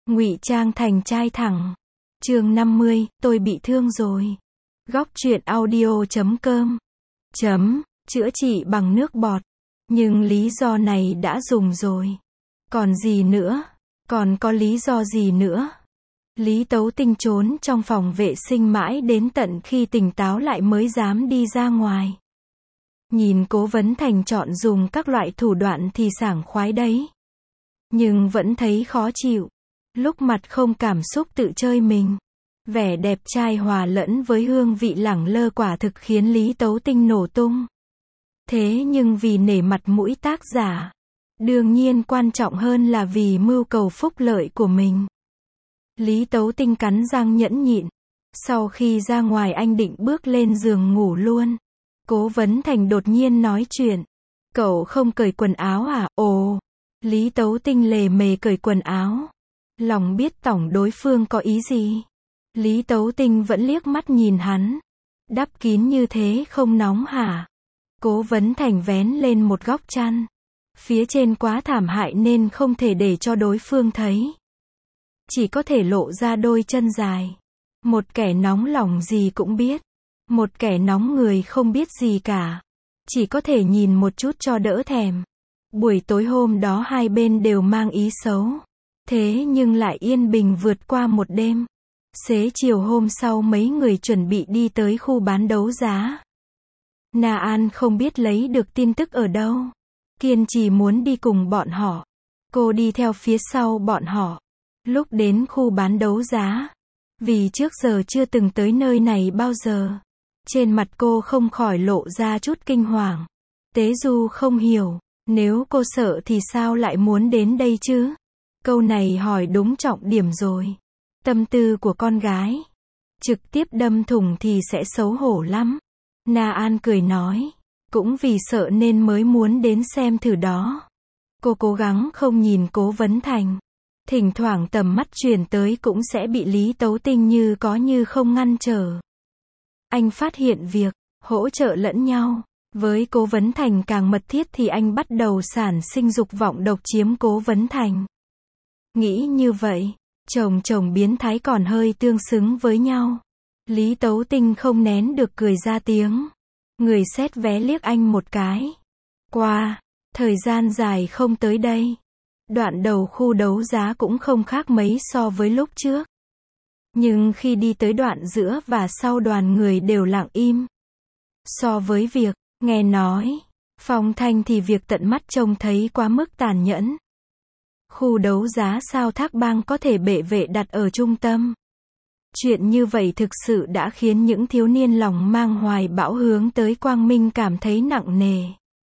Ngụy trang thành trai thẳng. Chương 50, tôi bị thương rồi. Góc truyện audio.com. Chữa trị bằng nước bọt. Nhưng lý do này đã dùng rồi. Còn gì nữa? Còn có lý do gì nữa? Lý Tấu Tinh trốn trong phòng vệ sinh mãi đến tận khi tỉnh táo lại mới dám đi ra ngoài. Nhìn Cố Vấn Thành chọn dùng các loại thủ đoạn thì sảng khoái đấy. Nhưng vẫn thấy khó chịu. Lúc mặt không cảm xúc tự chơi mình. Vẻ đẹp trai hòa lẫn với hương vị lẳng lơ quả thực khiến Lý Tấu Tinh nổ tung. Thế nhưng vì nể mặt mũi tác giả, đương nhiên quan trọng hơn là vì mưu cầu phúc lợi của mình. Lý Tấu Tinh cắn răng nhẫn nhịn. Sau khi ra ngoài anh định bước lên giường ngủ luôn. Cố Vấn Thành đột nhiên nói chuyện. Cậu không cởi quần áo à? Ồ. Lý Tấu Tinh lề mề cởi quần áo. Lòng biết tỏng đối phương có ý gì. Lý Tấu Tinh vẫn liếc mắt nhìn hắn. Đắp kín như thế không nóng hả? Cố Vấn Thành vén lên một góc chăn. Phía trên quá thảm hại nên không thể để cho đối phương thấy. Chỉ có thể lộ ra đôi chân dài. Một kẻ nóng lòng gì cũng biết. Một kẻ nóng người không biết gì cả. Chỉ có thể nhìn một chút cho đỡ thèm. Buổi tối hôm đó hai bên đều mang ý xấu. Thế nhưng lại yên bình vượt qua một đêm. Xế chiều hôm sau mấy người chuẩn bị đi tới khu bán đấu giá. Na An không biết lấy được tin tức ở đâu. Kiên trì muốn đi cùng bọn họ. Cô đi theo phía sau bọn họ. Lúc đến khu bán đấu giá. Vì trước giờ chưa từng tới nơi này bao giờ. Trên mặt cô không khỏi lộ ra chút kinh hoàng. Tế Du không hiểu. Nếu cô sợ thì sao lại muốn đến đây chứ? Câu này hỏi đúng trọng điểm rồi. Tâm tư của con gái. Trực tiếp đâm thủng thì sẽ xấu hổ lắm. Na An cười nói. Cũng vì sợ nên mới muốn đến xem thử đó. Cô cố gắng không nhìn Cố Vấn Thành. Thỉnh thoảng tầm mắt truyền tới cũng sẽ bị Lý Tấu Tinh như có như không ngăn trở. Anh phát hiện việc hỗ trợ lẫn nhau. Với Cố Vấn Thành càng mật thiết thì anh bắt đầu sản sinh dục vọng độc chiếm Cố Vấn Thành. Nghĩ như vậy, chồng biến thái còn hơi tương xứng với nhau. Lý Tấu Tinh không nén được cười ra tiếng. Người xét vé liếc anh một cái. Qua, thời gian dài không tới đây. Đoạn đầu khu đấu giá cũng không khác mấy so với lúc trước. Nhưng khi đi tới đoạn giữa và sau đoàn người đều lặng im. So với việc nghe nói, phong thanh thì việc tận mắt trông thấy quá mức tàn nhẫn. Khu đấu giá sao Thác Bang có thể bệ vệ đặt ở trung tâm. Chuyện như vậy thực sự đã khiến những thiếu niên lòng mang hoài bão hướng tới Quang Minh cảm thấy nặng nề.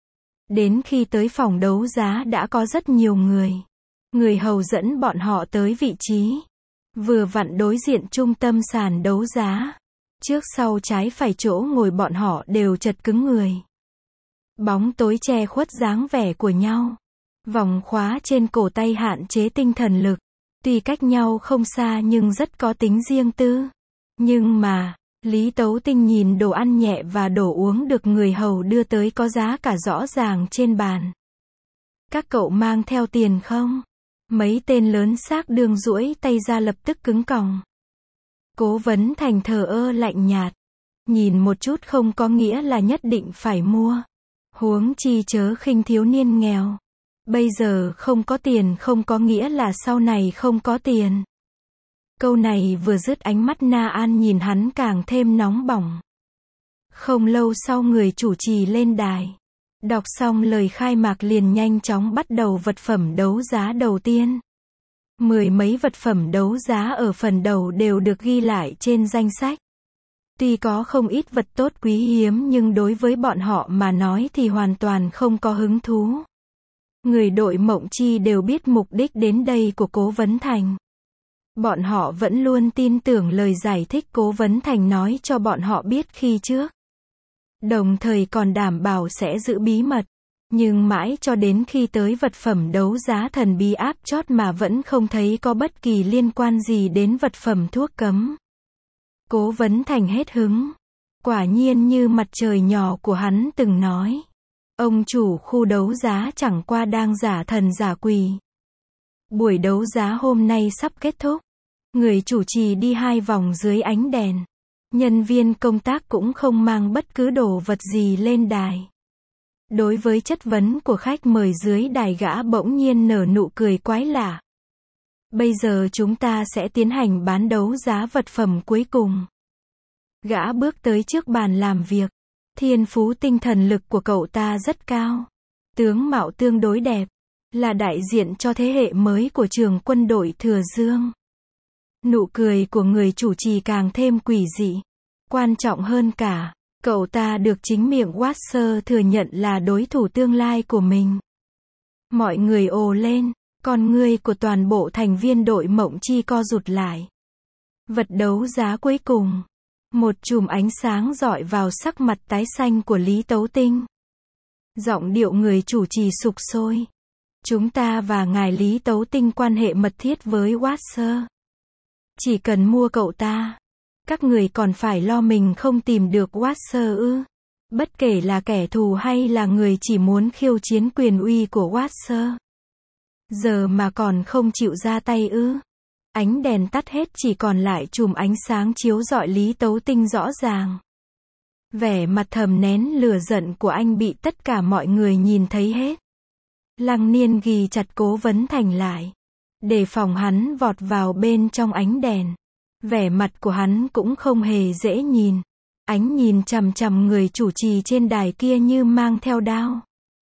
Đến khi tới phòng đấu giá đã có rất nhiều người. Người hầu dẫn bọn họ tới vị trí. Vừa vặn đối diện trung tâm sàn đấu giá. Trước sau trái phải chỗ ngồi bọn họ đều chật cứng người. Bóng tối che khuất dáng vẻ của nhau. Vòng khóa trên cổ tay hạn chế tinh thần lực. Tuy cách nhau không xa nhưng rất có tính riêng tư. Nhưng mà, Lý Tấu Tinh nhìn đồ ăn nhẹ và đồ uống được người hầu đưa tới có giá cả rõ ràng trên bàn. Các cậu mang theo tiền không? Mấy tên lớn xác đường duỗi tay ra lập tức cứng còng. Cố Vấn Thành thờ ơ lạnh nhạt. Nhìn một chút không có nghĩa là nhất định phải mua. Huống chi chớ khinh thiếu niên nghèo. Bây giờ không có tiền không có nghĩa là sau này không có tiền. Câu này vừa dứt ánh mắt Na An nhìn hắn càng thêm nóng bỏng. Không lâu sau người chủ trì lên đài. Đọc xong lời khai mạc liền nhanh chóng bắt đầu vật phẩm đấu giá đầu tiên. Mười mấy vật phẩm đấu giá ở phần đầu đều được ghi lại trên danh sách. Tuy có không ít vật tốt quý hiếm nhưng đối với bọn họ mà nói thì hoàn toàn không có hứng thú. Người đội Mộng Chi đều biết mục đích đến đây của Cố Vấn Thành. Bọn họ vẫn luôn tin tưởng lời giải thích Cố Vấn Thành nói cho bọn họ biết khi trước. Đồng thời còn đảm bảo sẽ giữ bí mật. Nhưng mãi cho đến khi tới vật phẩm đấu giá thần bí áp chót mà vẫn không thấy có bất kỳ liên quan gì đến vật phẩm thuốc cấm. Cố Vấn Thành hết hứng. Quả nhiên như mặt trời nhỏ của hắn từng nói. Ông chủ khu đấu giá chẳng qua đang giả thần giả quỷ. Buổi đấu giá hôm nay sắp kết thúc. Người chủ trì đi 2 vòng dưới ánh đèn. Nhân viên công tác cũng không mang bất cứ đồ vật gì lên đài. Đối với chất vấn của khách mời dưới đài, gã bỗng nhiên nở nụ cười quái lạ. Bây giờ chúng ta sẽ tiến hành bán đấu giá vật phẩm cuối cùng. Gã bước tới trước bàn làm việc. Thiên phú tinh thần lực của cậu ta rất cao. Tướng mạo tương đối đẹp. Là đại diện cho thế hệ mới của trường quân đội Thừa Dương. Nụ cười của người chủ trì càng thêm quỷ dị. Quan trọng hơn cả, cậu ta được chính miệng Watcher thừa nhận là đối thủ tương lai của mình. Mọi người ồ lên, con ngươi của toàn bộ thành viên đội Mộng Chi co rụt lại. Vật đấu giá cuối cùng. Một chùm ánh sáng rọi vào sắc mặt tái xanh của Lý Tấu Tinh. Giọng điệu người chủ trì sục sôi. Chúng ta và ngài Lý Tấu Tinh quan hệ mật thiết với Watcher. Chỉ cần mua cậu ta, các người còn phải lo mình không tìm được Watcher ư? Bất kể là kẻ thù hay là người chỉ muốn khiêu chiến quyền uy của Watcher. Giờ mà còn không chịu ra tay ư? Ánh đèn tắt hết, chỉ còn lại chùm ánh sáng chiếu rọi Lý Tấu Tinh rõ ràng. Vẻ mặt thầm nén lửa giận của anh bị tất cả mọi người nhìn thấy hết. Lăng Niên ghì chặt Cố Vấn Thành lại, để phòng hắn vọt vào bên trong ánh đèn. Vẻ mặt của hắn cũng không hề dễ nhìn. Ánh nhìn chằm chằm người chủ trì trên đài kia như mang theo đao.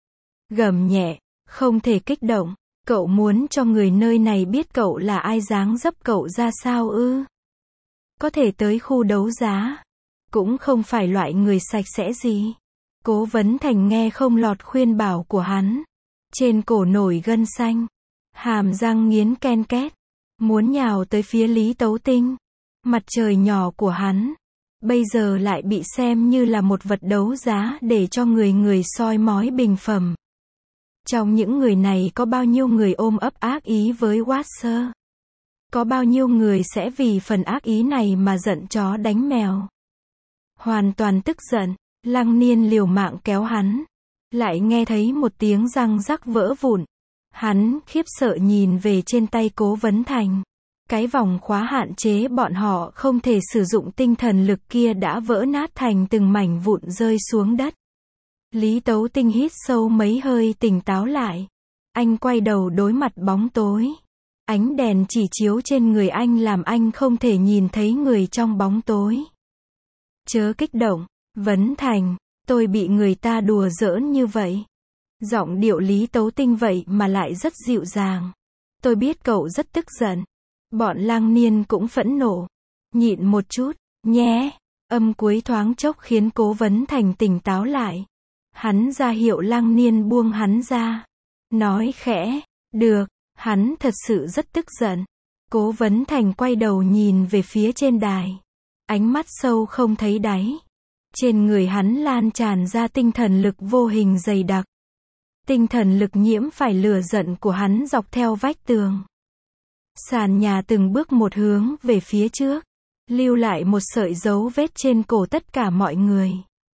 Gầm nhẹ, không thể kích động. Cậu muốn cho người nơi này biết cậu là ai, dáng dấp cậu ra sao ư? Có thể tới khu đấu giá. Cũng không phải loại người sạch sẽ gì. Cố Vấn Thành nghe không lọt khuyên bảo của hắn. Trên cổ nổi gân xanh. Hàm răng nghiến ken két. Muốn nhào tới phía Lý Tấu Tinh. Mặt trời nhỏ của hắn. Bây giờ lại bị xem như là một vật đấu giá để cho người soi mói bình phẩm. Trong những người này có bao nhiêu người ôm ấp ác ý với Watcher? Có bao nhiêu người sẽ vì phần ác ý này mà giận chó đánh mèo? Hoàn toàn tức giận, Lăng Niên liều mạng kéo hắn. Lại nghe thấy một tiếng răng rắc vỡ vụn. Hắn khiếp sợ nhìn về trên tay Cố Vấn Thành. Cái vòng khóa hạn chế bọn họ không thể sử dụng tinh thần lực kia đã vỡ nát thành từng mảnh vụn rơi xuống đất. Lý Tấu Tinh hít sâu mấy hơi, tỉnh táo lại. Anh quay đầu đối mặt bóng tối. Ánh đèn chỉ chiếu trên người anh làm anh không thể nhìn thấy người trong bóng tối. Chớ kích động, Vấn Thành, tôi bị người ta đùa giỡn như vậy. Giọng điệu Lý Tấu Tinh vậy mà lại rất dịu dàng. Tôi biết cậu rất tức giận. Bọn Lăng Niên cũng phẫn nộ. Nhịn một chút, nhé. Âm cuối thoáng chốc khiến Cố Vấn Thành tỉnh táo lại. Hắn ra hiệu Lăng Niên buông hắn ra. Nói khẽ, được, hắn thật sự rất tức giận. Cố Vấn Thành quay đầu nhìn về phía trên đài. Ánh mắt sâu không thấy đáy. Trên người hắn lan tràn ra tinh thần lực vô hình dày đặc. Tinh thần lực nhiễm phải lửa giận của hắn dọc theo vách tường. Sàn nhà từng bước một hướng về phía trước. Lưu lại một sợi dấu vết trên cổ tất cả mọi người.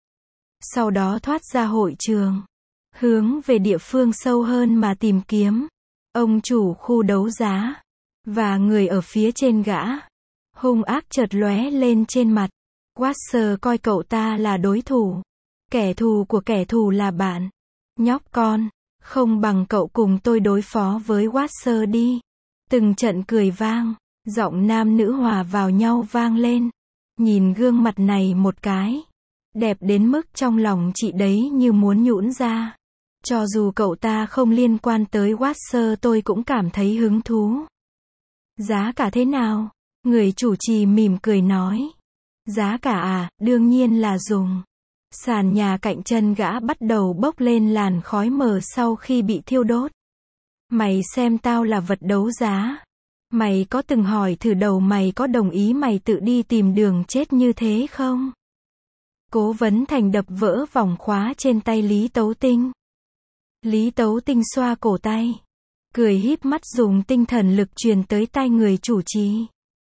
Sau đó thoát ra hội trường. Hướng về địa phương sâu hơn mà tìm kiếm. Ông chủ khu đấu giá. Và người ở phía trên gã. Hung ác chợt lóe lên trên mặt. Watcher coi cậu ta là đối thủ. Kẻ thù của kẻ thù là bạn. Nhóc con, không bằng cậu cùng tôi đối phó với Watcher đi. Từng trận cười vang. Giọng nam nữ hòa vào nhau vang lên. Nhìn gương mặt này một cái. Đẹp đến mức trong lòng chị đấy như muốn nhũn ra. Cho dù cậu ta không liên quan tới Watcher tôi cũng cảm thấy hứng thú. Giá cả thế nào? Người chủ trì mỉm cười nói. Giá cả à, đương nhiên là dùng. Sàn nhà cạnh chân gã bắt đầu bốc lên làn khói mờ sau khi bị thiêu đốt. Mày xem tao là vật đấu giá. Mày có từng hỏi thử đầu mày có đồng ý mày tự đi tìm đường chết như thế không? Cố Vấn Thành đập vỡ vòng khóa trên tay Lý Tấu Tinh. Lý Tấu Tinh xoa cổ tay. Cười híp mắt dùng tinh thần lực truyền tới tai người chủ trì.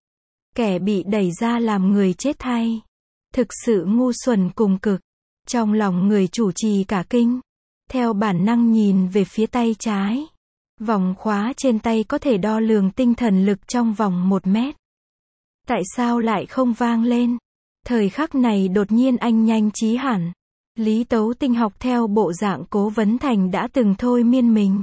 Kẻ bị đẩy ra làm người chết thay. Thực sự ngu xuẩn cùng cực. Trong lòng người chủ trì cả kinh. Theo bản năng nhìn về phía tay trái. Vòng khóa trên tay có thể đo lường tinh thần lực trong vòng 1 mét. Tại sao lại không vang lên? Thời khắc này đột nhiên anh nhanh trí hẳn. Lý Tấu Tinh học theo bộ dạng Cố Vấn Thành đã từng thôi miên mình.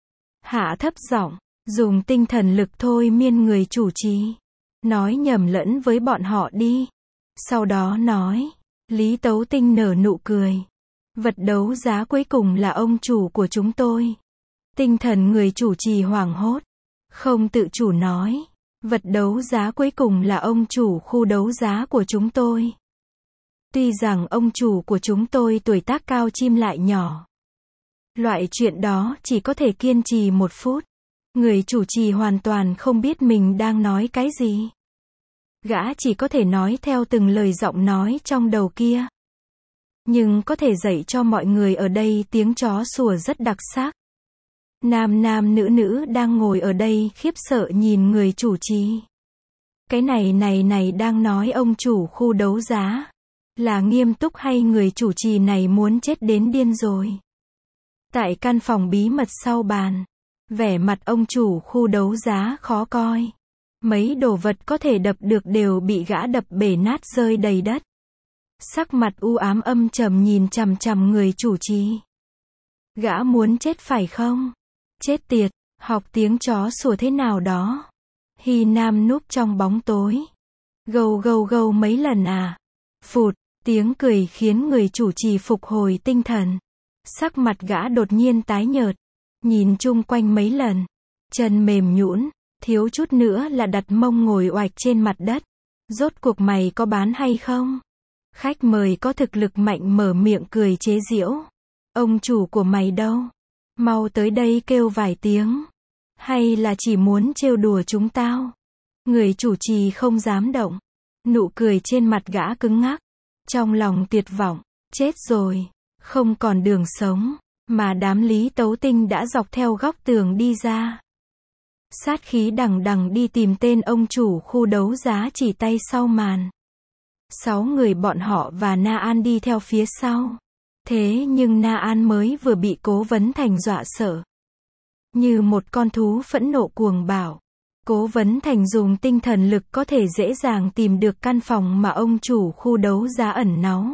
Hạ thấp giọng, dùng tinh thần lực thôi miên người chủ trì. Nói nhầm lẫn với bọn họ đi. Sau đó nói, Lý Tấu Tinh nở nụ cười. Vật đấu giá cuối cùng là ông chủ của chúng tôi. Tinh thần người chủ trì hoảng hốt. Không tự chủ nói. Vật đấu giá cuối cùng là ông chủ khu đấu giá của chúng tôi. Tuy rằng ông chủ của chúng tôi tuổi tác cao chim lại nhỏ. Loại chuyện đó chỉ có thể kiên trì 1 phút. Người chủ trì hoàn toàn không biết mình đang nói cái gì. Gã chỉ có thể nói theo từng lời giọng nói trong đầu kia. Nhưng có thể dạy cho mọi người ở đây tiếng chó sủa rất đặc sắc. Nam nam nữ nữ đang ngồi ở đây khiếp sợ nhìn người chủ trì. Cái này đang nói ông chủ khu đấu giá. Là nghiêm túc hay người chủ trì này muốn chết đến điên rồi? Tại căn phòng bí mật sau bàn, vẻ mặt ông chủ khu đấu giá khó coi. Mấy đồ vật có thể đập được đều bị gã đập bể nát rơi đầy đất. Sắc mặt u ám âm trầm nhìn chằm chằm người chủ trì. Gã muốn chết phải không? Chết tiệt, học tiếng chó sủa thế nào đó. Hy Nam núp trong bóng tối. Gâu gâu gâu mấy lần à? Phụt, tiếng cười khiến người chủ trì phục hồi tinh thần. Sắc mặt gã đột nhiên tái nhợt. Nhìn chung quanh mấy lần. Chân mềm nhũn, thiếu chút nữa là đặt mông ngồi oạch trên mặt đất. Rốt cuộc mày có bán hay không? Khách mời có thực lực mạnh mở miệng cười chế giễu. Ông chủ của mày đâu? Mau tới đây kêu vài tiếng. Hay là chỉ muốn trêu đùa chúng tao? Người chủ trì không dám động. Nụ cười trên mặt gã cứng ngắc. Trong lòng tuyệt vọng. Chết rồi. Không còn đường sống. Mà đám Lý Tấu Tinh đã dọc theo góc tường đi ra. Sát khí đằng đằng đi tìm tên ông chủ khu đấu giá chỉ tay sau màn. 6 người bọn họ và Na An đi theo phía sau. Thế nhưng Na An mới vừa bị Cố Vấn Thành dọa sợ. Như một con thú phẫn nộ cuồng bạo. Cố Vấn Thành dùng tinh thần lực có thể dễ dàng tìm được căn phòng mà ông chủ khu đấu giá ẩn náu.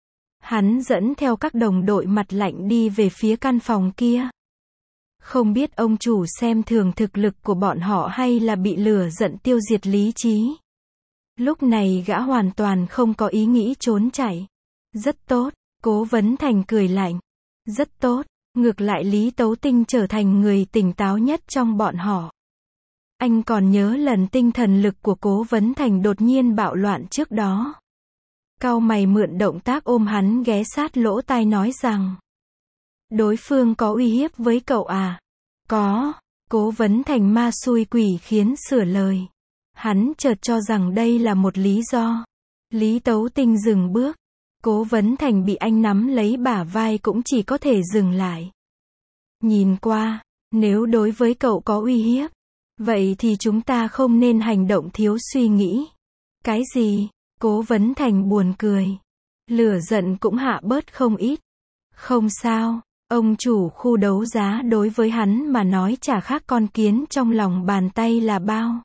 Hắn dẫn theo các đồng đội mặt lạnh đi về phía căn phòng kia. Không biết ông chủ xem thường thực lực của bọn họ hay là bị lửa giận tiêu diệt lý trí. Lúc này gã hoàn toàn không có ý nghĩ trốn chạy. Rất tốt, Cố Vấn Thành cười lạnh. Rất tốt, ngược lại Lý Tấu Tinh trở thành người tỉnh táo nhất trong bọn họ. Anh còn nhớ lần tinh thần lực của Cố Vấn Thành đột nhiên bạo loạn trước đó. Cau mày mượn động tác ôm hắn ghé sát lỗ tai nói rằng. Đối phương có uy hiếp với cậu à? Có. Cố Vấn Thành ma xui quỷ khiến sửa lời. Hắn chợt cho rằng đây là một lý do. Lý Tấu Tinh dừng bước. Cố Vấn Thành bị anh nắm lấy bả vai cũng chỉ có thể dừng lại. Nhìn qua, nếu đối với cậu có uy hiếp, vậy thì chúng ta không nên hành động thiếu suy nghĩ. Cái gì? Cố Vấn Thành buồn cười. Lửa giận cũng hạ bớt không ít. Không sao, ông chủ khu đấu giá đối với hắn mà nói chả khác con kiến trong lòng bàn tay là bao.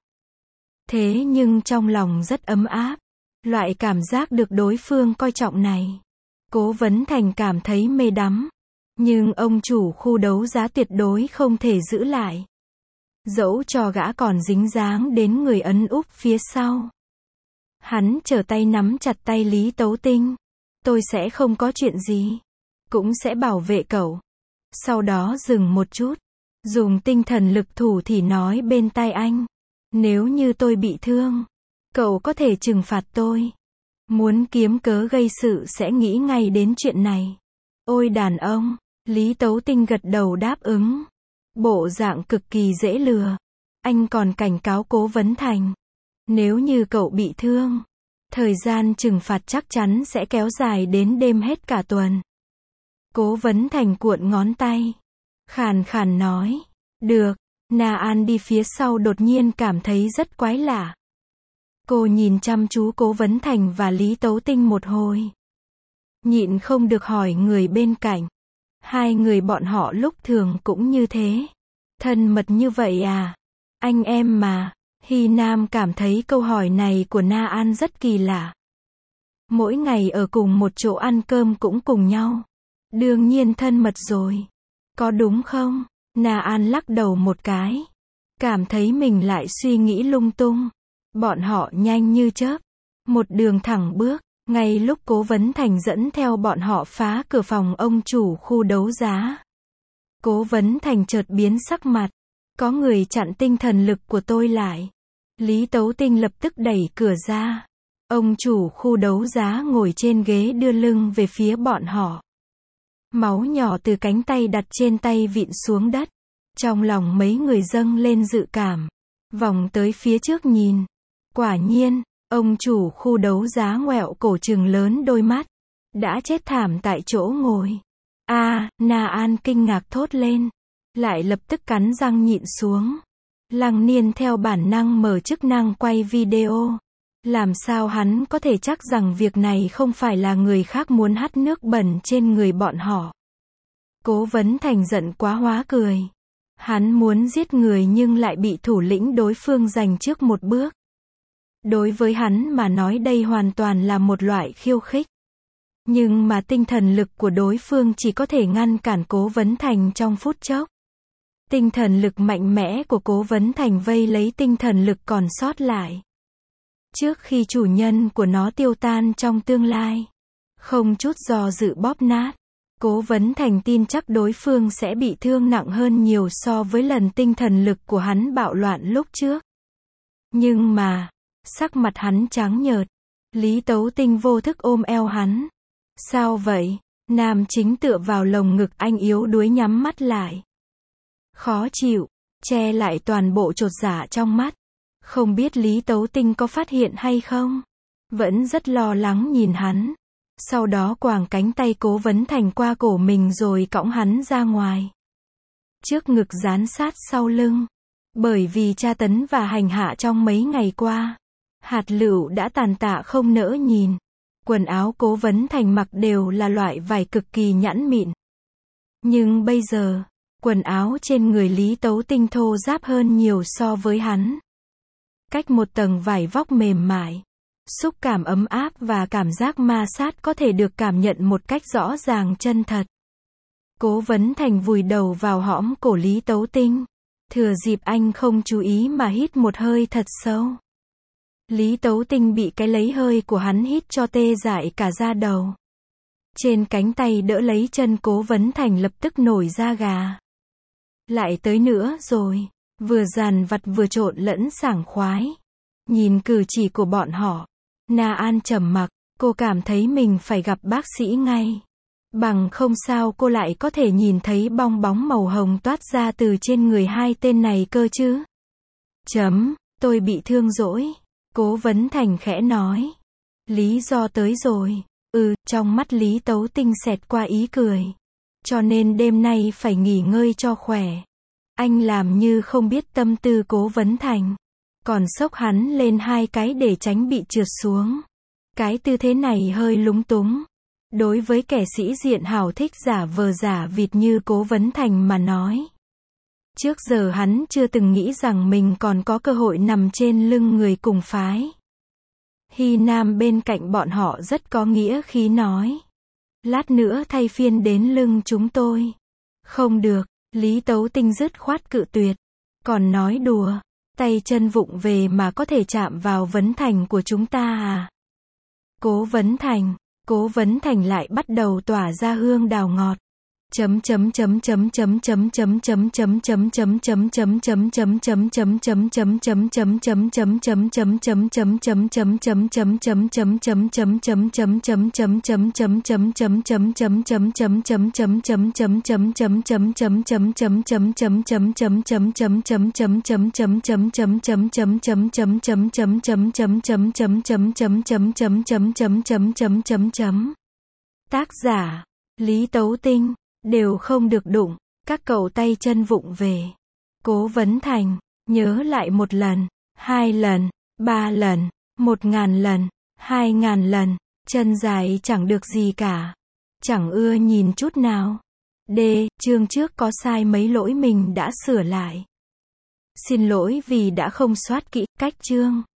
Thế nhưng trong lòng rất ấm áp. Loại cảm giác được đối phương coi trọng này. Cố Vấn Thành cảm thấy mê đắm. Nhưng ông chủ khu đấu giá tuyệt đối không thể giữ lại. Dẫu cho gã còn dính dáng đến người ấn úp phía sau. Hắn trở tay nắm chặt tay Lý Tấu Tinh. Tôi sẽ không có chuyện gì. Cũng sẽ bảo vệ cậu. Sau đó dừng một chút. Dùng tinh thần lực thủ thì nói bên tai anh. Nếu như tôi bị thương, cậu có thể trừng phạt tôi. Muốn kiếm cớ gây sự sẽ nghĩ ngay đến chuyện này. Ôi đàn ông. Lý Tấu Tinh gật đầu đáp ứng. Bộ dạng cực kỳ dễ lừa. Anh còn cảnh cáo Cố Vấn Thành. Nếu như cậu bị thương, thời gian trừng phạt chắc chắn sẽ kéo dài đến đêm hết cả tuần. Cố Vấn Thành cuộn ngón tay. Khàn khàn nói. Được. Na An đi phía sau đột nhiên cảm thấy rất quái lạ. Cô nhìn chăm chú Cố Vấn Thành và Lý Tấu Tinh một hồi. Nhịn không được hỏi người bên cạnh. Hai người bọn họ lúc thường cũng như thế. Thân mật như vậy à? Anh em mà. Hy Nam cảm thấy câu hỏi này của Na An rất kỳ lạ. Mỗi ngày ở cùng một chỗ ăn cơm cũng cùng nhau. Đương nhiên thân mật rồi. Có đúng không? Na An lắc đầu một cái. Cảm thấy mình lại suy nghĩ lung tung. Bọn họ nhanh như chớp. Một đường thẳng bước. Ngay lúc Cố Vấn Thành dẫn theo bọn họ phá cửa phòng ông chủ khu đấu giá. Cố Vấn Thành chợt biến sắc mặt. Có người chặn tinh thần lực của tôi lại. Lý Tấu Tinh lập tức đẩy cửa ra. Ông chủ khu đấu giá ngồi trên ghế đưa lưng về phía bọn họ. Máu nhỏ từ cánh tay đặt trên tay vịn xuống đất. Trong lòng mấy người dâng lên dự cảm. Vòng tới phía trước nhìn. Quả nhiên, ông chủ khu đấu giá ngoẹo cổ trừng lớn đôi mắt. Đã chết thảm tại chỗ ngồi. Na An kinh ngạc thốt lên. Lại lập tức cắn răng nhịn xuống. Lăng Niên theo bản năng mở chức năng quay video. Làm sao hắn có thể chắc rằng việc này không phải là người khác muốn hắt nước bẩn trên người bọn họ. Cố Vấn Thành giận quá hóa cười. Hắn muốn giết người nhưng lại bị thủ lĩnh đối phương giành trước một bước. Đối với hắn mà nói đây hoàn toàn là một loại khiêu khích. Nhưng mà tinh thần lực của đối phương chỉ có thể ngăn cản Cố Vấn Thành trong phút chốc. Tinh thần lực mạnh mẽ của Cố Vấn Thành vây lấy tinh thần lực còn sót lại. Trước khi chủ nhân của nó tiêu tan trong tương lai. Không chút do dự bóp nát. Cố Vấn Thành tin chắc đối phương sẽ bị thương nặng hơn nhiều so với lần tinh thần lực của hắn bạo loạn lúc trước. Nhưng mà, sắc mặt hắn trắng nhợt. Lý Tấu Tinh vô thức ôm eo hắn. Sao vậy? Nam chính tựa vào lồng ngực anh yếu đuối nhắm mắt lại. Khó chịu, che lại toàn bộ chột dạ trong mắt. Không biết Lý Tấu Tinh có phát hiện hay không? Vẫn rất lo lắng nhìn hắn. Sau đó quàng cánh tay Cố Vấn Thành qua cổ mình rồi cõng hắn ra ngoài. Trước ngực dán sát sau lưng. Bởi vì tra tấn và hành hạ trong mấy ngày qua. Hạt lựu đã tàn tạ không nỡ nhìn. Quần áo Cố Vấn Thành mặc đều là loại vải cực kỳ nhẵn mịn. Nhưng bây giờ, quần áo trên người Lý Tấu Tinh thô ráp hơn nhiều so với hắn. Cách một tầng vải vóc mềm mại. Xúc cảm ấm áp và cảm giác ma sát có thể được cảm nhận một cách rõ ràng chân thật. Cố Vấn Thành vùi đầu vào hõm cổ Lý Tấu Tinh. Thừa dịp anh không chú ý mà hít một hơi thật sâu. Lý Tấu Tinh bị cái lấy hơi của hắn hít cho tê dại cả da đầu. Trên cánh tay đỡ lấy chân Cố Vấn Thành lập tức nổi da gà. Lại tới nữa rồi. Vừa dàn vặt vừa trộn lẫn sảng khoái. Nhìn cử chỉ của bọn họ. Na An trầm mặc. Cô cảm thấy mình phải gặp bác sĩ ngay. Bằng không sao cô lại có thể nhìn thấy bong bóng màu hồng toát ra từ trên người hai tên này cơ chứ. Tôi bị thương rồi. Cố Vấn Thành khẽ nói. Lý do tới rồi. Trong mắt Lý Tấu Tinh xẹt qua ý cười. Cho nên đêm nay phải nghỉ ngơi cho khỏe. Anh làm như không biết tâm tư Cố Vấn Thành. Còn xốc hắn lên hai cái để tránh bị trượt xuống. Cái tư thế này hơi lúng túng. Đối với kẻ sĩ diện hào thích giả vờ giả vịt như Cố Vấn Thành mà nói. Trước giờ hắn chưa từng nghĩ rằng mình còn có cơ hội nằm trên lưng người cùng phái. Hy Nam bên cạnh bọn họ rất có nghĩa khí nói. Lát nữa thay phiên đến lưng chúng tôi. Không được, Lý Tấu Tinh dứt khoát cự tuyệt. Còn nói đùa, tay chân vụng về mà có thể chạm vào Vấn Thành của chúng ta à? Cố Vấn Thành lại bắt đầu tỏa ra hương đào ngọt. Tác giả Lý Tấu Tinh. Đều không được đụng. Các cậu tay chân vụng về. Cố Vấn Thành. Nhớ lại 1 lần, 2 lần, 3 lần, 1000 lần, 2000 lần. Chân dài chẳng được gì cả. Chẳng ưa nhìn chút nào. D. Chương trước có sai mấy lỗi mình đã sửa lại. Xin lỗi vì đã không soát kỹ cách chương.